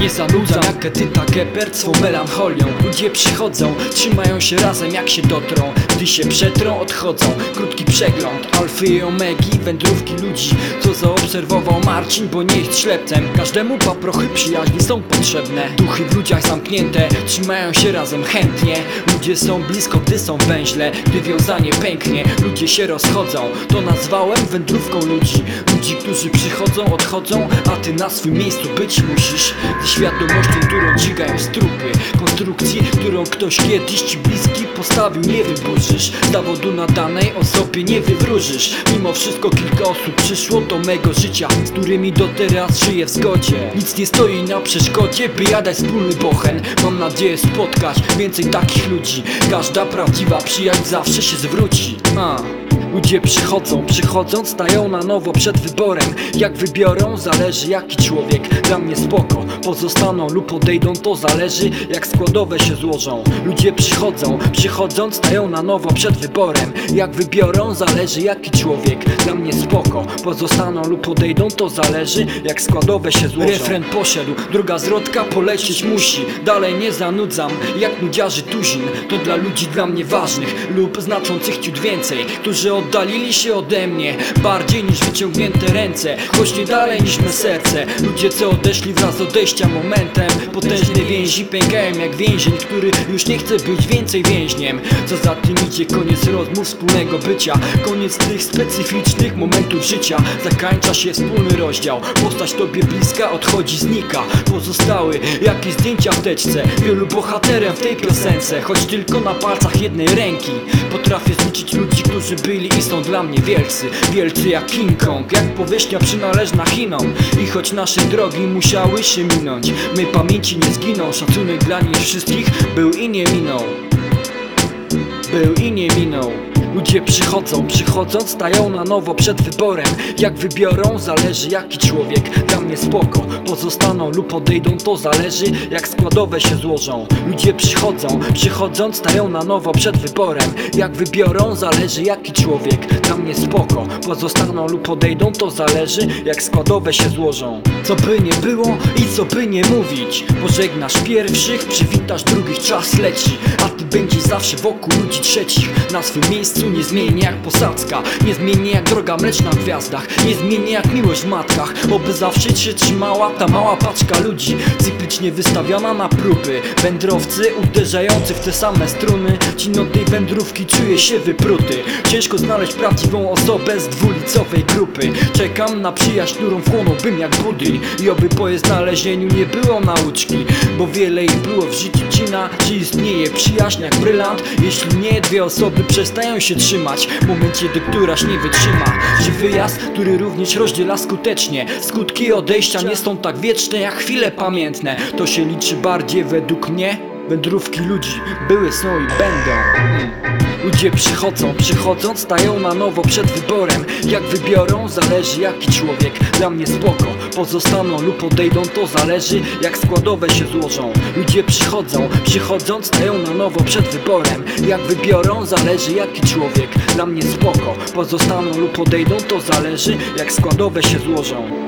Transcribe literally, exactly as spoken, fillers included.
Nie zanudzam jak Edyta Gebert swą melancholią. Ludzie przychodzą, trzymają się razem jak się dotrą. Gdy się przetrą, odchodzą. Krótki przegląd alfy i omegi, wędrówki ludzi, co zaobserwował Marcin, bo nie jest ślepcem. Każdemu paprochy przyjaźni są potrzebne. Duchy w ludziach zamknięte, trzymają się razem chętnie. Ludzie są blisko, gdy są węźle. Gdy wiązanie pęknie, ludzie się rozchodzą. To nazwałem wędrówką ludzi. Ludzi, którzy przychodzą, odchodzą, a ty na swym miejscu być musisz. Ze świadomością, którą dźwigają strupy konstrukcji, którą ktoś kiedyś ci bliski postawił, nie wyburzysz. Z zawodu na danej osobie nie wywróżysz. Mimo wszystko kilka osób przyszło do mego życia, z którymi do teraz żyję w zgodzie. Nic nie stoi na przeszkodzie, by jadać wspólny bochen. Mam nadzieję spotkać więcej takich ludzi. Każda prawdziwa przyjaźń zawsze się zwróci. A. Ludzie przychodzą, przychodząc stają na nowo przed wyborem. Jak wybiorą, zależy jaki człowiek. Dla mnie spoko, pozostaną lub odejdą, to zależy jak składowe się złożą. Ludzie przychodzą, przychodząc stają na nowo przed wyborem. Jak wybiorą, zależy jaki człowiek. Dla mnie spoko, pozostaną lub odejdą, to zależy jak składowe się złożą. Refren poszedł, druga zwrotka polecieć musi. Dalej nie zanudzam, jak nudziarzy tuzin. To dla ludzi dla mnie ważnych lub znaczących ciut więcej, którzy oddalili się ode mnie bardziej niż wyciągnięte ręce, choć nie dalej niż me serce. Ludzie co odeszli wraz z odejścia momentem. Potężne więzi pękają jak więzień, który już nie chce być więcej więźniem. Co za tym idzie, koniec rozmów, wspólnego bycia. Koniec tych specyficznych momentów życia. Zakończa się wspólny rozdział. Postać tobie bliska odchodzi, znika. Pozostały jakieś zdjęcia w teczce. Wielu bohaterem w tej piosence, choć tylko na palcach jednej ręki. Potrafię zliczyć ludzi, którzy byli i są dla mnie wielcy. Wielcy jak King Kong, jak powierzchnia przynależna Chinom. I choć nasze drogi musiały się minąć, mej pamięci nie zginą. Szacunek dla nich wszystkich był i nie minął. Był i nie minął. Ludzie przychodzą, przychodząc stają na nowo przed wyborem. Jak wybiorą, zależy jaki człowiek. Dla mnie spoko, pozostaną lub odejdą, to zależy jak składowe się złożą. Ludzie przychodzą, przychodząc stają na nowo przed wyborem. Jak wybiorą, zależy jaki człowiek. Dla mnie spoko, pozostaną lub odejdą, to zależy jak składowe się złożą. Co by nie było i co by nie mówić, pożegnasz pierwszych, przywitasz drugich, czas leci. A ty będziesz zawsze wokół ludzi trzecich. Na swym miejscu nie zmieni jak posadzka, nie zmieni jak droga mleczna w gwiazdach, nie zmieni jak miłość w matkach. Oby zawsze się trzymała ta mała paczka ludzi, cyklicznie wystawiona na próby. Wędrowcy uderzający w te same struny. Cino tej wędrówki czuje się wypruty. Ciężko znaleźć prawdziwą osobę z dwulicowej grupy. Czekam na przyjaźń, którą wchłonąłbym jak budyń. I oby po jej znalezieniu nie było nauczki, bo wiele ich było w życiu cina. Czy istnieje przyjaźń jak brylant? Jeśli nie, dwie osoby przestają się trzymać w momencie, gdy któraś nie wytrzyma. Czy wyjazd, który również rozdziela skutecznie. Skutki odejścia nie są tak wieczne jak chwile pamiętne. To się liczy bardziej według mnie. Wędrówki ludzi były, są i będą. hmm. Ludzie przychodzą, przychodząc stają na nowo przed wyborem. Jak wybiorą, zależy jaki człowiek. Dla mnie spoko, pozostaną lub odejdą, to zależy jak składowe się złożą. Ludzie przychodzą, przychodząc stają na nowo przed wyborem. Jak wybiorą, zależy jaki człowiek. Dla mnie spoko, pozostaną lub odejdą, to zależy jak składowe się złożą.